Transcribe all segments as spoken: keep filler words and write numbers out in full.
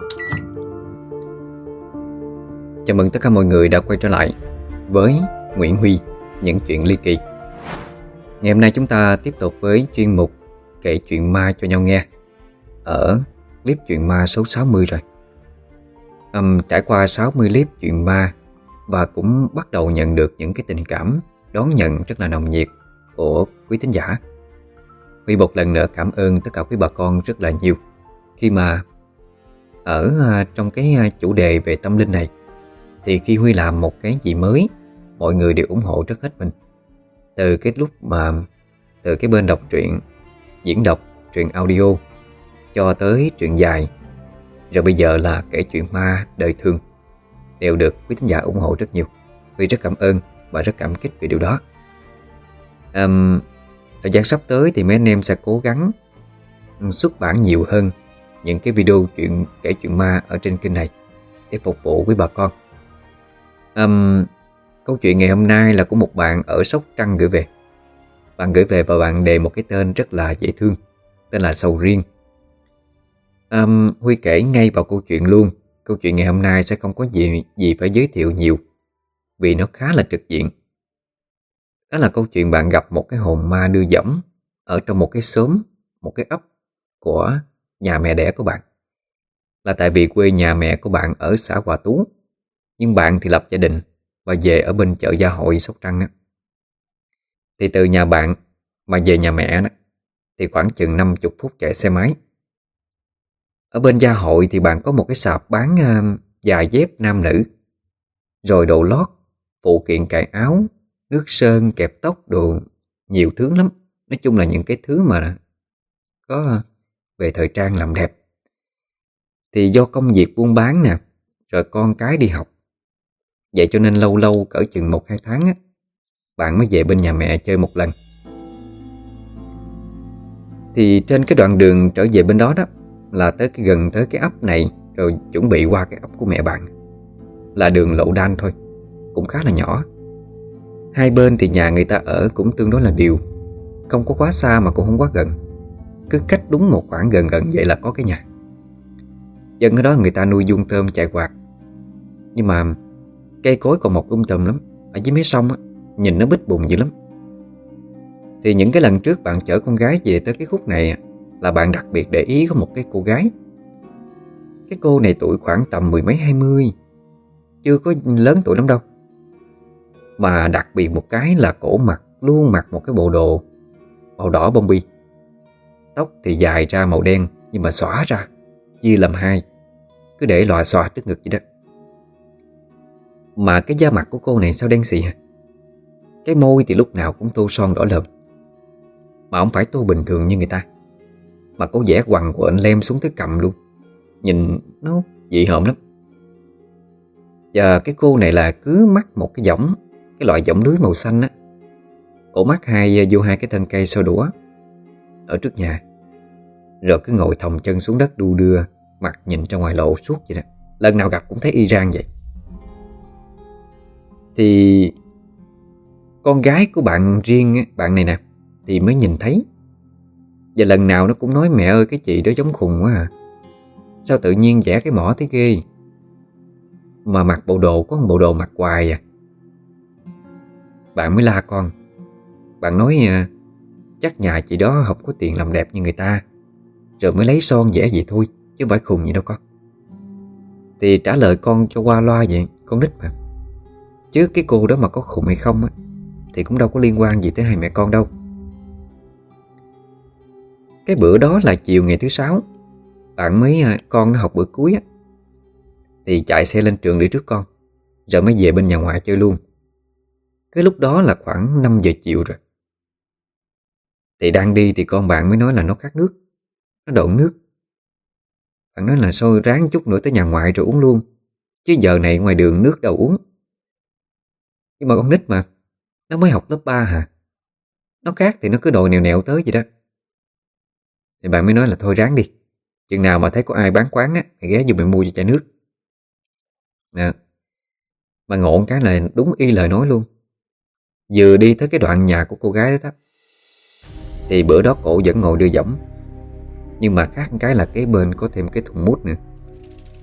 Chào mừng tất cả mọi người đã quay trở lại với Nguyễn Huy, những chuyện ly kỳ. Ngày hôm nay chúng ta tiếp tục với chuyên mục kể chuyện ma cho nhau nghe ở clip chuyện ma số sáu mươi rồi. um, Trải qua sáu mươi clip chuyện ma và cũng bắt đầu nhận được những cái tình cảm đón nhận rất là nồng nhiệt của quý thính giả. Huy một lần nữa cảm ơn tất cả quý bà con rất là nhiều khi mà ở trong cái chủ đề về tâm linh này, thì khi Huy làm một cái gì mới, mọi người đều ủng hộ rất hết mình. Từ cái lúc mà Từ cái bên đọc truyện, diễn đọc truyện audio, cho tới truyện dài, rồi bây giờ là kể chuyện ma đời thường, đều được quý thính giả ủng hộ rất nhiều. Huy rất cảm ơn và rất cảm kích vì điều đó. um, Thời gian sắp tới thì mấy anh em sẽ cố gắng xuất bản nhiều hơn những cái video chuyện kể chuyện ma ở trên kênh này để phục vụ quý bà con. Um, câu chuyện ngày hôm nay là của một bạn ở Sóc Trăng gửi về. Bạn gửi về và bạn đề một cái tên rất là dễ thương, tên là Sầu Riêng. um, Huy kể ngay vào câu chuyện luôn. Câu chuyện ngày hôm nay sẽ không có gì, gì phải giới thiệu nhiều, vì nó khá là trực diện. Đó là câu chuyện bạn gặp một cái hồn ma đưa dẫm ở trong một cái xóm, một cái ấp của nhà mẹ đẻ của bạn. Là tại vì quê nhà mẹ của bạn ở xã Hòa Tú, nhưng bạn thì lập gia đình và về ở bên chợ Gia Hội Sóc Trăng á. Thì từ nhà bạn mà về nhà mẹ đó, thì khoảng chừng năm mươi phút chạy xe máy. Ở bên Gia Hội thì bạn có một cái sạp bán uh, giày dép nam nữ, rồi đồ lót, phụ kiện cài áo, nước sơn, kẹp tóc, đồ nhiều thứ lắm. Nói chung là những cái thứ mà có về thời trang làm đẹp. Thì do công việc buôn bán nè, rồi con cái đi học, vậy cho nên lâu lâu cỡ chừng một hai tháng á, bạn mới về bên nhà mẹ chơi một lần. Thì trên cái đoạn đường trở về bên đó đó, là tới cái gần tới cái ấp này, rồi chuẩn bị qua cái ấp của mẹ bạn, là đường lộ đan thôi, cũng khá là nhỏ. Hai bên thì nhà người ta ở cũng tương đối là đều, không có quá xa mà cũng không quá gần. Cứ cách đúng một khoảng gần gần vậy là có cái nhà. Dân ở đó người ta nuôi vuông tôm chạy quạt. Nhưng mà cây cối còn mọc um tùm lắm. Ở dưới mé sông á, nhìn nó bít bùng dữ lắm. Thì những cái lần trước bạn chở con gái về tới cái khúc này, là bạn đặc biệt để ý có một cái cô gái. Cái cô này tuổi khoảng tầm mười mấy hai mươi, chưa có lớn tuổi lắm đâu. Mà đặc biệt một cái là cổ mặc luôn mặc một cái bộ đồ màu đỏ bông bi. Tóc thì dài ra màu đen, nhưng mà xõa ra chia làm hai, cứ để lòa xòa trước ngực vậy đó. Mà cái da mặt của cô này sao đen xì hả? Cái môi thì lúc nào cũng tô son đỏ lợm, mà không phải tô bình thường như người ta, mà có vẻ quằn quện lem xuống tới cằm luôn. Nhìn nó dị hợm lắm. Và cái cô này là cứ mắc một cái võng, cái loại võng lưới màu xanh á. Cổ mắc hai vô hai cái thân cây xô đũa ở trước nhà, rồi cứ ngồi thòng chân xuống đất đu đưa, mặt nhìn ra ngoài lộ suốt vậy đó. Lần nào gặp cũng thấy y rang vậy. Thì con gái của bạn riêng, bạn này nè, thì mới nhìn thấy. Và lần nào nó cũng nói: mẹ ơi, cái chị đó giống khùng quá à, sao tự nhiên vẽ cái mỏ thế ghê, mà mặc bộ đồ có một bộ đồ mặc hoài à. Bạn mới la con. Bạn nói chắc nhà chị đó không có tiền làm đẹp như người ta, rồi mới lấy son vẽ vậy thôi, chứ không phải khùng gì đâu con. Thì trả lời con cho qua loa vậy, con nít mà. Chứ cái cô đó mà có khùng hay không á, thì cũng đâu có liên quan gì tới hai mẹ con đâu. Cái bữa đó là chiều ngày thứ sáu, bạn mới con nó học bữa cuối á, thì chạy xe lên trường để trước con, rồi mới về bên nhà ngoại chơi luôn. Cái lúc đó là khoảng năm giờ chiều rồi. Thì đang đi thì con bạn mới nói là nó khát nước, nó độn nước. Bạn nói là sao ráng chút nữa tới nhà ngoại rồi uống luôn, chứ giờ này ngoài đường nước đâu uống. Nhưng mà con nít mà, nó mới học lớp ba hả, nó khát thì nó cứ đòi nèo nèo tới vậy đó. Thì bạn mới nói là thôi ráng đi, chừng nào mà thấy có ai bán quán á thì ghé vô mình mua cho chai nước nè. Mà ngộ cái là đúng y lời nói luôn. Vừa đi tới cái đoạn nhà của cô gái đó đó, thì bữa đó cổ vẫn ngồi đưa dẫm, nhưng mà khác cái là kế bên có thêm cái thùng mút nữa.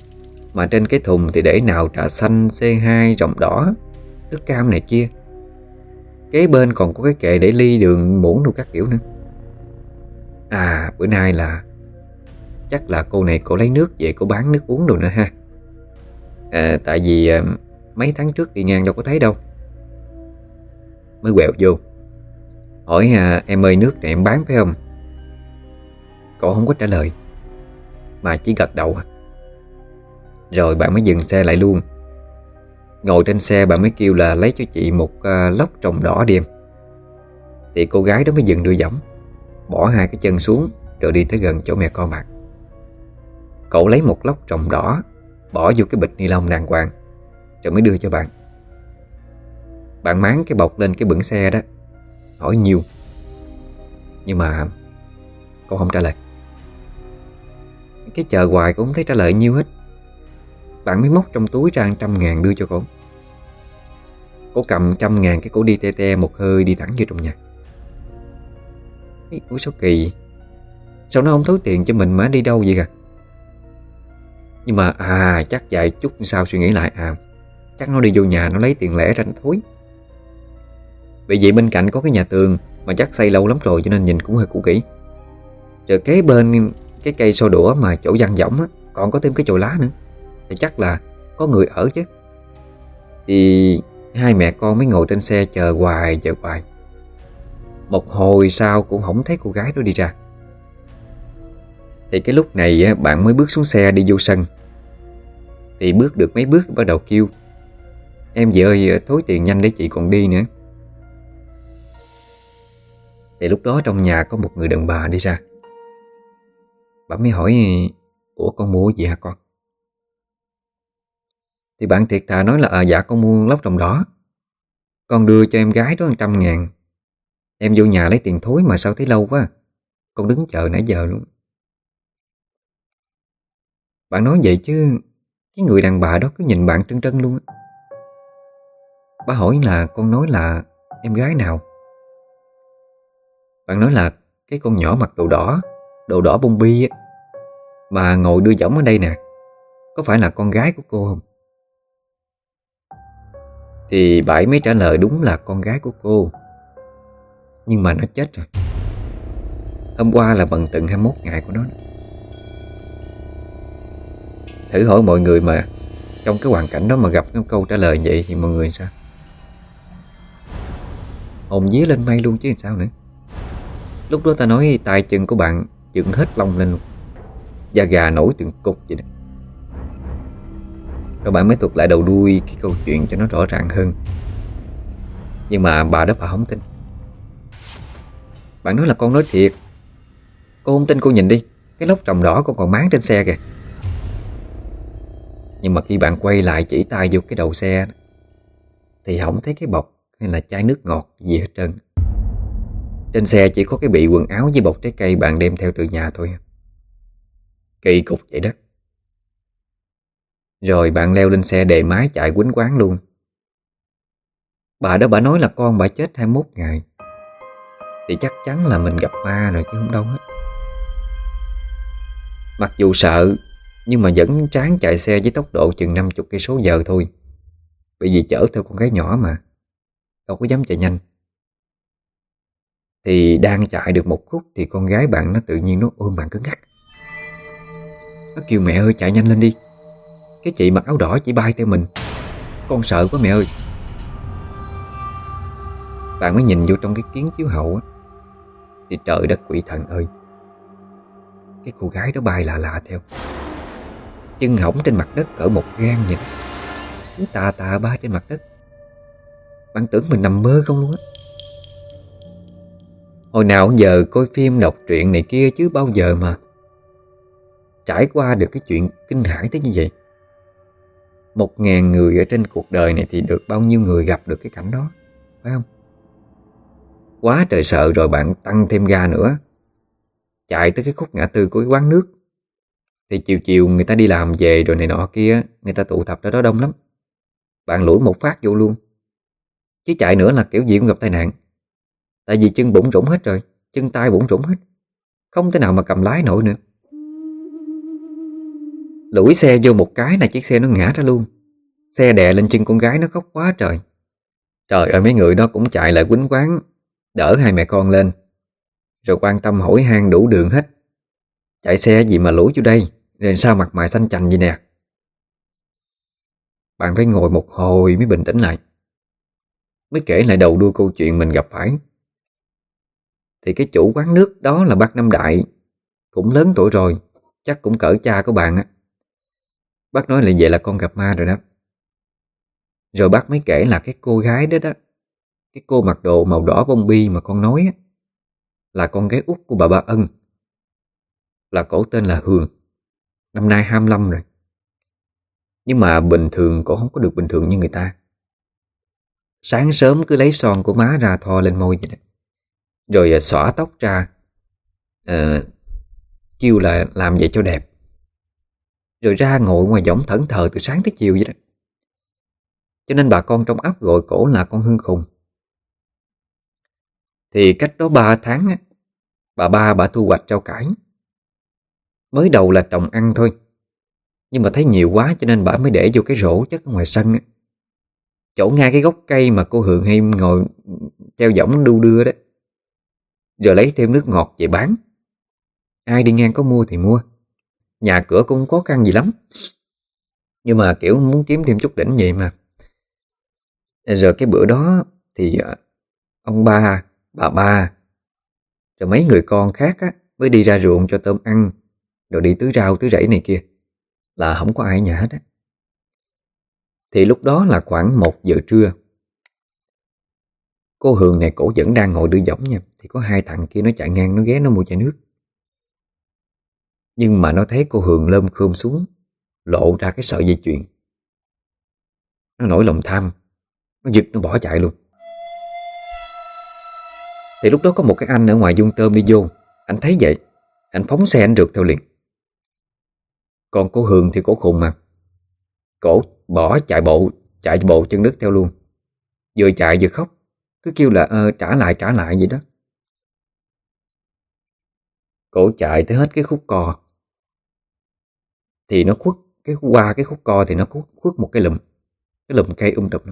Mà trên cái thùng thì để nào trà xanh, xê hai, rồng đỏ, nước cam này kia. Kế bên còn có cái kệ để ly, đường, muỗng đồ các kiểu nữa. À, bữa nay là chắc là cô này cô lấy nước về cô bán nước uống đồ nữa ha. À, tại vì à, mấy tháng trước đi ngang đâu có thấy đâu. Mới quẹo vô hỏi à, em ơi nước này em bán phải không? Cậu không có trả lời mà chỉ gật đầu. Rồi bạn mới dừng xe lại luôn. Ngồi trên xe bạn mới kêu là lấy cho chị một uh, lốc trồng đỏ đi em. Thì cô gái đó mới dừng đuôi giỏng, bỏ hai cái chân xuống rồi đi tới gần chỗ mẹ con bạn. Cậu lấy một lốc trồng đỏ, bỏ vô cái bịch ni lông đàng hoàng, rồi mới đưa cho bạn. Bạn máng cái bọc lên cái bửng xe đó, hỏi nhiêu. Nhưng mà cô không trả lời. Cái chờ hoài cũng không thấy trả lời nhiêu hết. Bạn mới móc trong túi ra trăm ngàn đưa cho cô. Cô cầm trăm ngàn cái cổ đi te te một hơi đi thẳng vô trong nhà. Ủa sao kỳ, sao nó không thối tiền cho mình mà đi đâu vậy kìa. Nhưng mà à chắc vài chút sau suy nghĩ lại, à chắc nó đi vô nhà nó lấy tiền lẻ ra nó thối. Vì vậy bên cạnh có cái nhà tường mà chắc xây lâu lắm rồi cho nên nhìn cũng hơi cũ kỹ. Rồi kế bên cái cây xô đũa mà chỗ văng võng á, còn có thêm cái chồi lá nữa. Thì chắc là có người ở chứ. Thì hai mẹ con mới ngồi trên xe chờ hoài chờ hoài. Một hồi sau cũng không thấy cô gái đó đi ra. Thì cái lúc này bạn mới bước xuống xe đi vô sân. Thì bước được mấy bước bắt đầu kêu: em chị ơi thối tiền nhanh để chị còn đi nữa. Thì lúc đó trong nhà có một người đàn bà đi ra. Bà mới hỏi: ủa con mua gì hả con? Thì bạn thiệt thà nói là à, dạ con mua lốc trồng đỏ, con đưa cho em gái đó một trăm ngàn. Em vô nhà lấy tiền thối mà sao thấy lâu quá, con đứng chờ nãy giờ luôn. Bạn nói vậy chứ cái người đàn bà đó cứ nhìn bạn trân trân luôn á. Bà hỏi là con nói là em gái nào? Bạn nói là cái con nhỏ mặc đồ đỏ, đồ đỏ bông bi á, mà ngồi đưa võng ở đây nè, có phải là con gái của cô không? Thì bà ấy mới trả lời đúng là con gái của cô. Nhưng mà nó chết rồi. Hôm qua là bận tận hai mươi mốt ngày của nó. Thử hỏi mọi người mà trong cái hoàn cảnh đó mà gặp cái câu trả lời vậy thì mọi người sao? Hồn vía lên mây luôn chứ sao nữa. Lúc đó ta nói tay chân của bạn dựng hết lông lên luôn, da gà nổi từng cục vậy đó. Rồi bạn mới thuật lại đầu đuôi cái câu chuyện cho nó rõ ràng hơn. Nhưng mà bà đó bà không tin. Bạn nói là con nói thiệt. Cô không tin cô nhìn đi, cái lốc trồng đỏ con còn máng trên xe kìa. Nhưng mà khi bạn quay lại chỉ tay vô cái đầu xe thì không thấy cái bọc hay là chai nước ngọt gì hết trơn. Trên xe chỉ có cái bị quần áo với bọc trái cây bạn đem theo từ nhà thôi. Kỳ cục vậy đó. Rồi bạn leo lên xe đề mái chạy quýnh quán luôn. Bà đó bà nói là con bà chết hai mươi mốt ngày. Thì chắc chắn là mình gặp ma rồi chứ không đâu hết. Mặc dù sợ nhưng mà vẫn tráng chạy xe với tốc độ chừng năm mươi cây số giờ thôi. Bởi vì chở theo con gái nhỏ mà, đâu có dám chạy nhanh. Thì đang chạy được một khúc thì con gái bạn nó tự nhiên nó ôm bạn cứng ngắc. Nó kêu mẹ ơi chạy nhanh lên đi, cái chị mặc áo đỏ chỉ bay theo mình, con sợ quá mẹ ơi. Bạn mới nhìn vô trong cái kiến chiếu hậu á, thì trời đất quỷ thần ơi, cái cô gái đó bay lạ lạ theo. Chân hõng trên mặt đất cỡ một gang vậy, cứ tà tà bay trên mặt đất. Bạn tưởng mình nằm mơ không luôn á. Hồi nào giờ coi phim đọc truyện này kia chứ bao giờ mà trải qua được cái chuyện kinh hãi tới như vậy. Một ngàn người ở trên cuộc đời này thì được bao nhiêu người gặp được cái cảnh đó, phải không? Quá trời sợ rồi bạn tăng thêm ga nữa, chạy tới cái khúc ngã tư của cái quán nước. Thì chiều chiều người ta đi làm về rồi này nọ kia, người ta tụ tập ở đó đông lắm. Bạn lủi một phát vô luôn. Chứ chạy nữa là kiểu gì cũng gặp tai nạn. Tại vì chân bủn rủn hết rồi, chân tay bủn rủn hết, không thể nào mà cầm lái nổi nữa. Lủi xe vô một cái là chiếc xe nó ngã ra luôn. Xe đè lên chân con gái, nó khóc quá trời. Trời ơi, mấy người đó cũng chạy lại quýnh quán đỡ hai mẹ con lên, rồi quan tâm hỏi han đủ đường hết. Chạy xe gì mà lủi vô đây, rồi sao mặt mày xanh chành vậy nè. Bạn phải ngồi một hồi mới bình tĩnh lại, mới kể lại đầu đuôi câu chuyện mình gặp phải. Thì cái chủ quán nước đó là bác Năm Đại, cũng lớn tuổi rồi, chắc cũng cỡ cha của bạn á. Bác nói là vậy là con gặp ma rồi đó. Rồi bác mới kể là cái cô gái đó đó, cái cô mặc đồ màu đỏ bông bi mà con nói á, là con gái út của bà Ba Ân. Là cổ tên là Hường, năm nay hai mươi lăm rồi. Nhưng mà bình thường cổ không có được bình thường như người ta. Sáng sớm cứ lấy son của má ra thoa lên môi vậy đó, rồi à, xõa tóc ra, à, kêu là làm vậy cho đẹp, rồi ra ngồi ngoài võng thẫn thờ từ sáng tới chiều vậy đó. Cho nên bà con trong ấp gọi cổ là con Hương Khùng. Thì cách đó ba tháng á, bà ba bà thu hoạch rau cải. Mới đầu là trồng ăn thôi, nhưng mà thấy nhiều quá cho nên bà mới để vô cái rổ chất ở ngoài sân á, chỗ ngay cái gốc cây mà cô Hường hay ngồi treo võng đu đưa đó. Rồi lấy thêm nước ngọt về bán. Ai đi ngang có mua thì mua. Nhà cửa cũng không khó khăn gì lắm, nhưng mà kiểu muốn kiếm thêm chút đỉnh vậy mà. Rồi cái bữa đó thì ông ba, bà ba, rồi mấy người con khác á, mới đi ra ruộng cho tôm ăn, rồi đi tưới rau tưới rẫy này kia, là không có ai ở nhà hết á. Thì lúc đó là khoảng một giờ trưa. Cô Hường này cổ vẫn đang ngồi đưa võng nha. Thì có hai thằng kia nó chạy ngang, nó ghé nó mua chai nước. Nhưng mà nó thấy cô Hường lơm khơm xuống, lộ ra cái sợi dây chuyền. Nó nổi lòng tham, nó giật nó bỏ chạy luôn. Thì lúc đó có một cái anh ở ngoài vuông tôm đi vô. Anh thấy vậy, anh phóng xe anh rượt theo liền. Còn cô Hường thì cổ khùng mà, cổ bỏ chạy bộ, chạy bộ chân đất theo luôn. Vừa chạy vừa khóc, cứ kêu là ờ, trả lại trả lại vậy đó. Cổ chạy tới hết cái khúc co, thì nó khuất cái qua cái khúc co thì nó khuất, khuất một cái lùm, cái lùm cây um tùm lắm.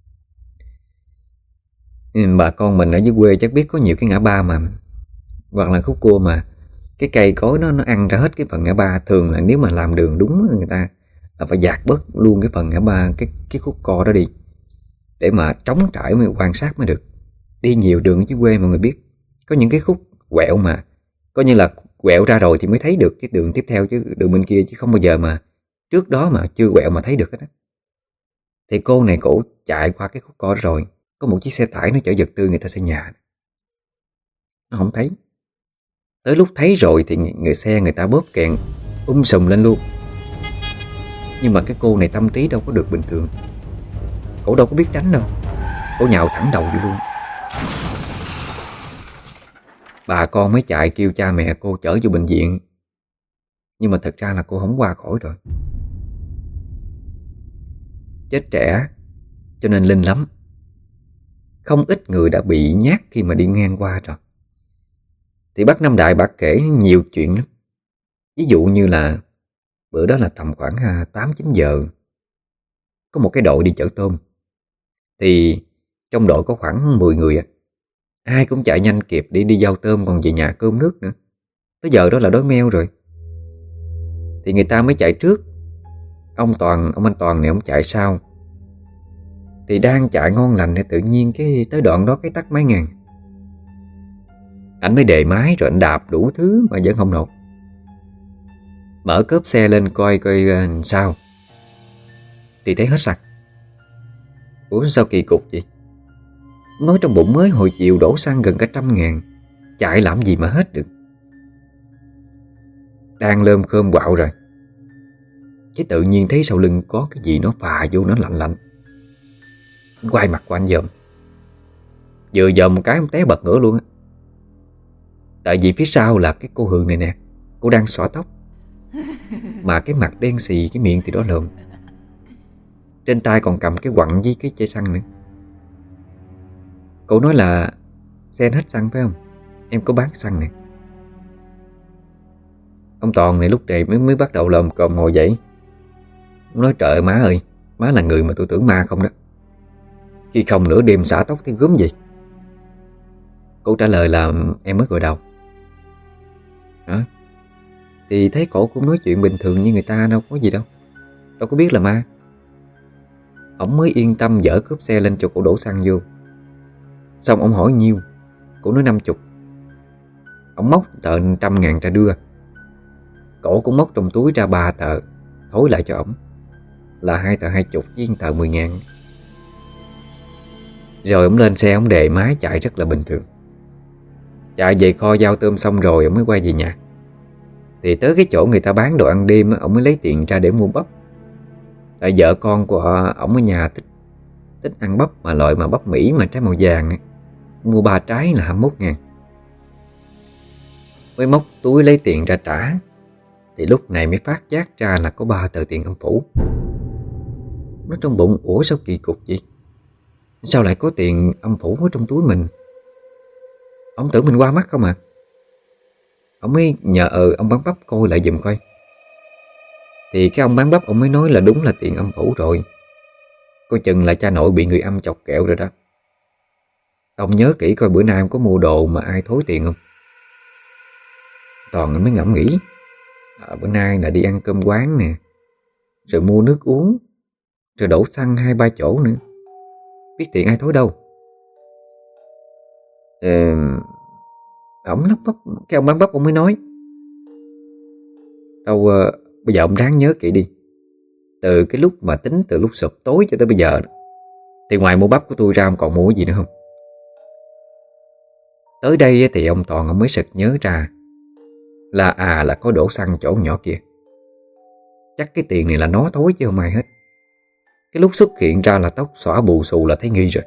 Bà con mình ở dưới quê chắc biết có nhiều cái ngã ba mà, hoặc là khúc cua mà cái cây cối nó nó ăn ra hết cái phần ngã ba. Thường là nếu mà làm đường đúng người ta là phải dạt bớt luôn cái phần ngã ba, cái cái khúc co đó đi, để mà trống trải mới quan sát mới được. Đi nhiều đường dưới quê mọi người biết, có những cái khúc quẹo mà coi như là quẹo ra rồi thì mới thấy được cái đường tiếp theo, chứ đường bên kia, chứ không bao giờ mà trước đó mà chưa quẹo mà thấy được hết á. Thì cô này cổ chạy qua cái khúc co rồi, có một chiếc xe tải nó chở vật tư người ta xây nhà, nó không thấy. Tới lúc thấy rồi thì người xe người ta bóp kèn um sùm lên luôn. Nhưng mà cái cô này tâm trí đâu có được bình thường, cổ đâu có biết tránh đâu, cổ nhào thẳng đầu vô luôn. Bà con mới chạy kêu cha mẹ cô chở vô bệnh viện, nhưng mà thật ra là cô không qua khỏi rồi. Chết trẻ cho nên linh lắm. Không ít người đã bị nhát khi mà đi ngang qua rồi. Thì bác Năm Đại bác kể nhiều chuyện lắm. Ví dụ như là bữa đó là tầm khoảng tám chín giờ, có một cái đội đi chở tôm. Thì trong đội có khoảng mười người à. Ai cũng chạy nhanh kịp để đi giao tôm còn về nhà cơm nước nữa. Tới giờ đó là đói meo rồi. Thì người ta mới chạy trước. Ông Toàn, ông anh Toàn này ông chạy sau. Thì đang chạy ngon lành thì tự nhiên cái tới đoạn đó cái tắt máy ngang. Anh mới đề máy rồi anh đạp đủ thứ mà vẫn không nổ. Mở cốp xe lên coi coi uh, sao. Thì thấy hết xăng. Ủa sao kỳ cục vậy? Nói trong bụng mới hồi chiều đổ xăng gần cả trăm ngàn, chạy làm gì mà hết được. Đang lơm khơm quạo rồi, cái tự nhiên thấy sau lưng có cái gì nó phà vô, nó lạnh lạnh. Quay mặt qua anh dòm. Vừa dòm một cái ông té bật ngửa luôn á. Tại vì phía sau là cái cô Hường này nè, cô đang xõa tóc, mà cái mặt đen xì, cái miệng thì đỏ lợm, trên tay còn cầm cái quặng với cái chai xăng nữa. Cô nói là xe hết xăng phải không? Em có bán xăng nè. Ông Toàn này lúc này mới mới bắt đầu lồm cồm ngồi dậy. Ông nói trời ơi má ơi, má là người mà tôi tưởng ma không đó. Khi không nửa đêm xả tóc thấy gớm gì. Cô trả lời là em mới gội đầu. Hả? Thì thấy cổ cũng nói chuyện bình thường như người ta, đâu có gì đâu. Đâu có biết là ma. Ông mới yên tâm dỡ cốp xe lên cho cổ đổ xăng vô. Xong ông hỏi nhiêu, cổ nói năm chục. Ông móc tờ trăm ngàn ra đưa. Cổ cũng móc trong túi ra ba tờ thối lại cho ổng, là hai tờ hai chục với tờ mười ngàn. Rồi ông lên xe, ông đề máy chạy rất là bình thường. Chạy về kho giao tôm xong rồi ông mới quay về nhà. Thì tới cái chỗ người ta bán đồ ăn đêm, ông mới lấy tiền ra để mua bắp. Tại vợ con của ổng ở nhà thích, thích ăn bắp, mà loại mà bắp Mỹ mà trái màu vàng ấy. Mua ba trái là hai mươi mốt ngàn. Mới móc túi lấy tiền ra trả. Thì lúc này mới phát giác ra là có ba tờ tiền âm phủ. Nó trong bụng, ủa sao kỳ cục vậy? Sao lại có tiền âm phủ ở trong túi mình? Ông tưởng mình qua mắt không à? Ông mới nhờ ờ, ông bán bắp coi lại giùm coi. Thì cái ông bán bắp ông mới nói là đúng là tiền âm phủ rồi. Coi chừng là cha nội bị người âm chọc kẹo rồi đó. Ông nhớ kỹ coi bữa nay ông có mua đồ mà ai thối tiền không? Toàn mới ngẫm nghĩ, à, bữa nay là đi ăn cơm quán nè, rồi mua nước uống, rồi đổ xăng hai ba chỗ nữa. Biết tiền ai thối đâu. Ờ, ổng lắp bắp. Cái ông bán bắp ông mới nói, đâu uh, bây giờ ông ráng nhớ kỹ đi. Từ cái lúc mà tính từ lúc sụp tối cho tới bây giờ, thì ngoài mua bắp của tôi ra ông còn mua cái gì nữa không? Tới đây thì ông Toàn ông mới sực nhớ ra là à là có đổ xăng chỗ nhỏ kia. Chắc cái tiền này là nó thối chứ không ai hết. Cái lúc xuất hiện ra là tóc xõa bù xù là thấy nghi rồi.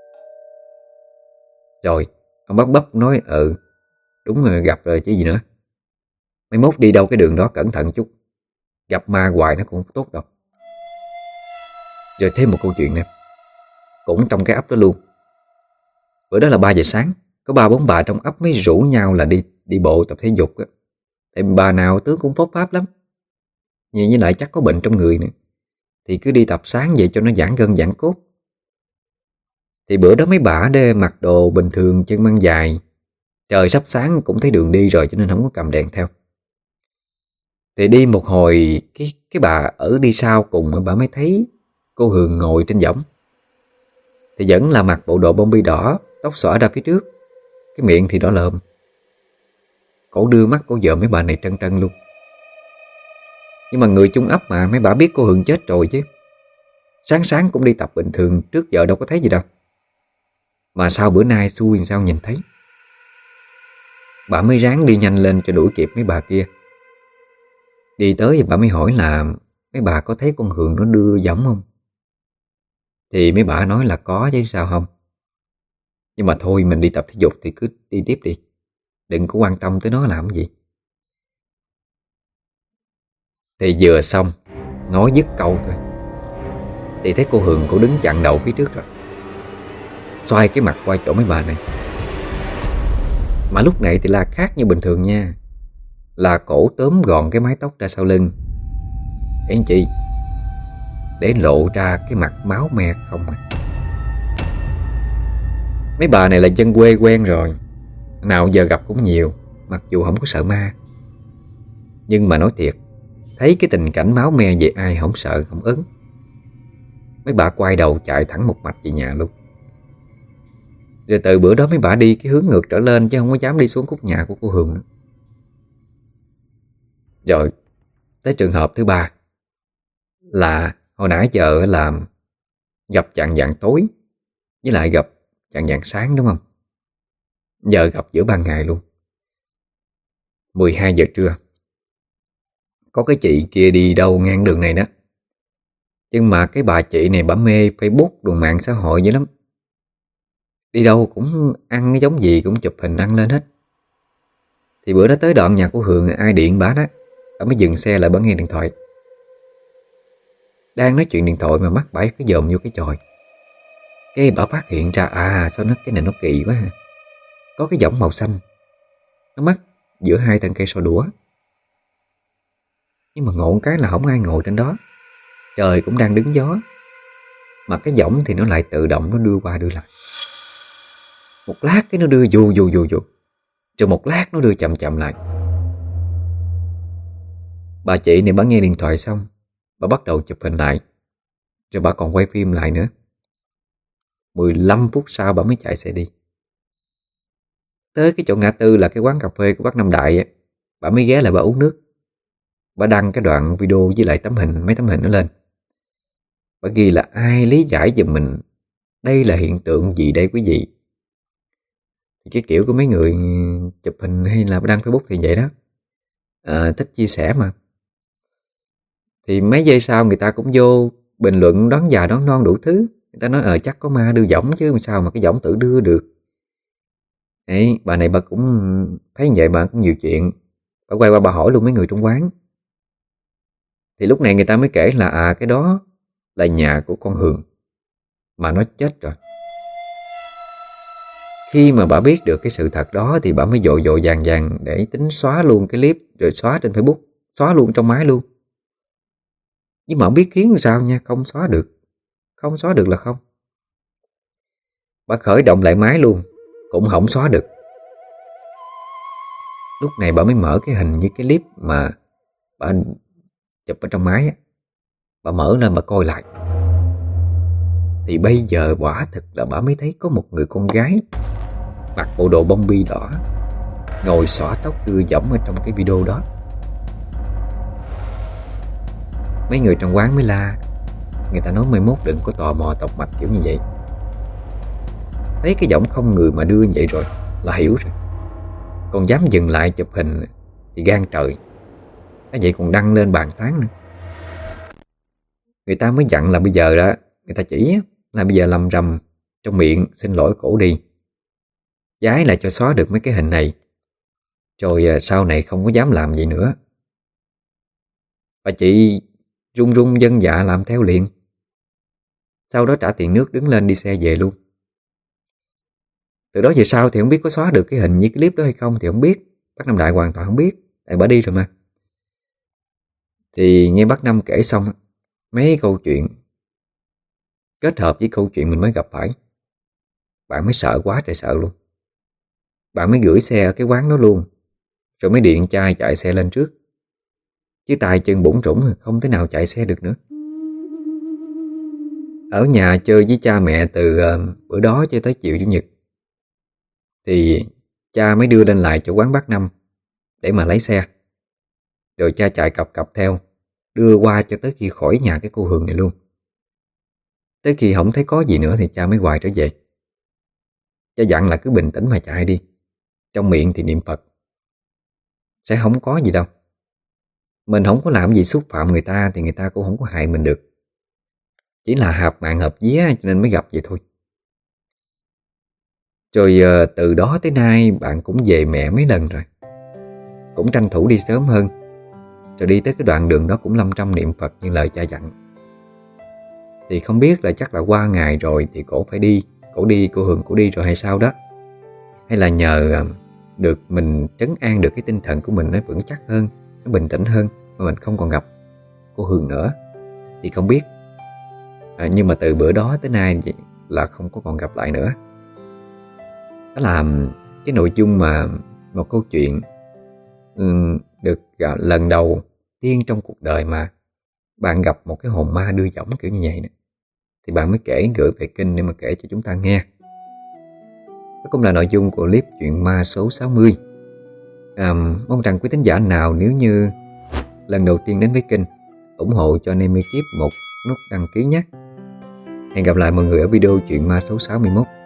Rồi ông bắt bắp nói ừ đúng rồi, gặp rồi chứ gì nữa. Mai mốt đi đâu cái đường đó cẩn thận chút, gặp ma hoài nó cũng không tốt đâu. Rồi thêm một câu chuyện nè, cũng trong cái ấp đó luôn. Bữa đó là ba giờ sáng, có ba bốn bà trong ấp mới rủ nhau là đi đi bộ tập thể dục á. Tại bà nào tướng cũng phốt pháp lắm, nhìn với lại chắc có bệnh trong người nữa, thì cứ đi tập sáng vậy cho nó giãn gân giãn cốt. Thì bữa đó mấy bà đê mặc đồ bình thường, chân mang dài. Trời sắp sáng cũng thấy đường đi rồi cho nên không có cầm đèn theo. Thì đi một hồi, Cái cái bà ở đi sau cùng bà mới thấy cô Hường ngồi trên võng. Thì vẫn là mặc bộ đồ bông bi đỏ, tóc xõa ra phía trước, cái miệng thì đỏ lợm. Cổ đưa mắt cổ vợ mấy bà này trân trân luôn. Nhưng mà người chung ấp mà, mấy bà biết cô Hường chết rồi chứ. Sáng sáng cũng đi tập bình thường, trước giờ đâu có thấy gì đâu. Mà sao bữa nay xui sao nhìn thấy. Bà mới ráng đi nhanh lên cho đuổi kịp mấy bà kia. Đi tới thì bà mới hỏi là mấy bà có thấy con Hường nó đưa võng không? Thì mấy bà nói là có chứ sao không. Nhưng mà thôi mình đi tập thể dục thì cứ đi tiếp đi, đừng có quan tâm tới nó làm cái gì. Thì vừa xong nói dứt câu thôi thì thấy cô Hường cổ đứng chặn đầu phía trước rồi, xoay cái mặt qua chỗ mấy bà này. Mà lúc này thì là khác như bình thường nha, là cổ tóm gọn cái mái tóc ra sau lưng. Để làm chi? Để lộ ra cái mặt máu me không à. Mấy bà này là dân quê quen rồi, nào giờ gặp cũng nhiều, mặc dù không có sợ ma. Nhưng mà nói thiệt, thấy cái tình cảnh máu me vậy ai không sợ không ớn. Mấy bà quay đầu chạy thẳng một mạch về nhà luôn. Rồi từ bữa đó mấy bà đi cái hướng ngược trở lên, chứ không có dám đi xuống cúc nhà của cô Hường nữa. Rồi tới trường hợp thứ ba, là hồi nãy giờ là gặp chạng vạng tối, với lại gặp chạng vạng sáng đúng không? Giờ gặp giữa ban ngày luôn, mười hai giờ trưa. Có cái chị kia đi đâu ngang đường này đó. Nhưng mà cái bà chị này bà mê Facebook đồ mạng xã hội dữ lắm. Đi đâu cũng ăn cái giống gì cũng chụp hình đăng lên hết. Thì bữa đó tới đoạn nhà của Hường ai điện bà đó, bà mới dừng xe lại bà nghe điện thoại. Đang nói chuyện điện thoại mà mắt bà cứ dòm vô cái chòi. Cái bà phát hiện ra à sao nó cái này nó kỳ quá ha. Có cái võng màu xanh nó mắc giữa hai thân cây sò đũa. Nhưng mà ngộ cái là không ai ngồi trên đó. Trời cũng đang đứng gió, mà cái võng thì nó lại tự động nó đưa qua đưa lại. Một lát cái nó đưa dù dù dù dù, rồi một lát nó đưa chậm chậm lại. Bà chị này bà nghe điện thoại xong, bà bắt đầu chụp hình lại, rồi bà còn quay phim lại nữa. mười lăm phút sau bà mới chạy xe đi. Tới cái chỗ ngã tư là cái quán cà phê của bác Năm Đại á, bà mới ghé lại bà uống nước. Bà đăng cái đoạn video với lại tấm hình, mấy tấm hình nó lên. Bà ghi là ai lý giải giùm mình đây là hiện tượng gì đây quý vị. Thì cái kiểu của mấy người chụp hình hay là đăng Facebook thì vậy đó, à, thích chia sẻ mà. Thì mấy giây sau người ta cũng vô bình luận đoán già đoán non đủ thứ. Người ta nói ờ chắc có ma đưa võng chứ sao mà cái võng tự đưa được. Đấy, bà này bà cũng thấy vậy, bà cũng nhiều chuyện. Bà quay qua bà hỏi luôn mấy người trong quán. Thì lúc này người ta mới kể là à cái đó là nhà của con Hường, mà nó chết rồi. Khi mà bà biết được cái sự thật đó thì bà mới vội vội vàng vàng để tính xóa luôn cái clip, rồi xóa trên Facebook, xóa luôn trong máy luôn. Nhưng mà không biết khiến sao nha, không xóa được. Không xóa được là không. Bà khởi động lại máy luôn, cũng không xóa được. Lúc này bà mới mở cái hình như cái clip mà bà chụp ở trong máy á. Bà mở lên bà coi lại. Thì bây giờ quả thực là bà mới thấy có một người con gái mặc bộ đồ bông bi đỏ, ngồi xõa tóc đưa võng ở trong cái video đó. Mấy người trong quán mới la. Người ta nói mai mốt đừng có tò mò tọc mạch kiểu như vậy. Thấy cái võng không người mà đưa vậy rồi là hiểu rồi. Còn dám dừng lại chụp hình thì gan trời. Cái vậy còn đăng lên bàn tán nữa. Người ta mới dặn là bây giờ đó, người ta chỉ là bây giờ làm rầm trong miệng xin lỗi cổ đi, giái lại cho xóa được mấy cái hình này, rồi sau này không có dám làm vậy nữa. Bà chị run run dân dạ làm theo liền. Sau đó trả tiền nước đứng lên đi xe về luôn. Từ đó về sau thì không biết có xóa được cái hình với cái clip đó hay không thì không biết. Bác Năm Đại hoàn toàn không biết, tại bà đi rồi mà. Thì nghe bác Năm kể xong mấy câu chuyện kết hợp với câu chuyện mình mới gặp phải, bạn mới sợ quá trời sợ luôn. Bạn mới gửi xe ở cái quán đó luôn, rồi mới điện trai chạy xe lên trước. Chứ tay chân bủn rủn không thể nào chạy xe được nữa. Ở nhà chơi với cha mẹ từ uh, bữa đó cho tới chiều Chủ nhật. Thì cha mới đưa lên lại chỗ quán bác Năm để mà lấy xe. Rồi cha chạy cặp cặp theo, đưa qua cho tới khi khỏi nhà cái cô Hường này luôn. Tới khi không thấy có gì nữa thì cha mới hoài trở về. Cha dặn là cứ bình tĩnh mà chạy đi, trong miệng thì niệm Phật, sẽ không có gì đâu. Mình không có làm gì xúc phạm người ta thì người ta cũng không có hại mình được. Chỉ là hợp mạng hợp vía cho nên mới gặp vậy thôi. Rồi từ đó tới nay bạn cũng về mẹ mấy lần rồi. Cũng tranh thủ đi sớm hơn. Rồi đi tới cái đoạn đường đó cũng lâm trăm niệm Phật như lời cha dặn. Thì không biết là chắc là qua ngày rồi thì cổ phải đi, cổ đi, cô Hường cổ đi rồi hay sao đó. Hay là nhờ được mình trấn an được cái tinh thần của mình nó vững chắc hơn, nó bình tĩnh hơn, mà mình không còn gặp cô Hường nữa thì không biết. à, Nhưng mà từ bữa đó tới nay là không có còn gặp lại nữa. Đó là cái nội dung mà một câu chuyện um, được uh, lần đầu tiên trong cuộc đời mà bạn gặp một cái hồn ma đưa võng kiểu như vậy đó. Thì bạn mới kể gửi về kênh để mà kể cho chúng ta nghe. Đó cũng là nội dung của clip chuyện ma số sáu mươi. à, Mong rằng quý thính giả nào nếu như lần đầu tiên đến với kênh, ủng hộ cho anh em ekip một nút đăng ký nhé. Hẹn gặp lại mọi người ở video chuyện ma số sáu mươi mốt.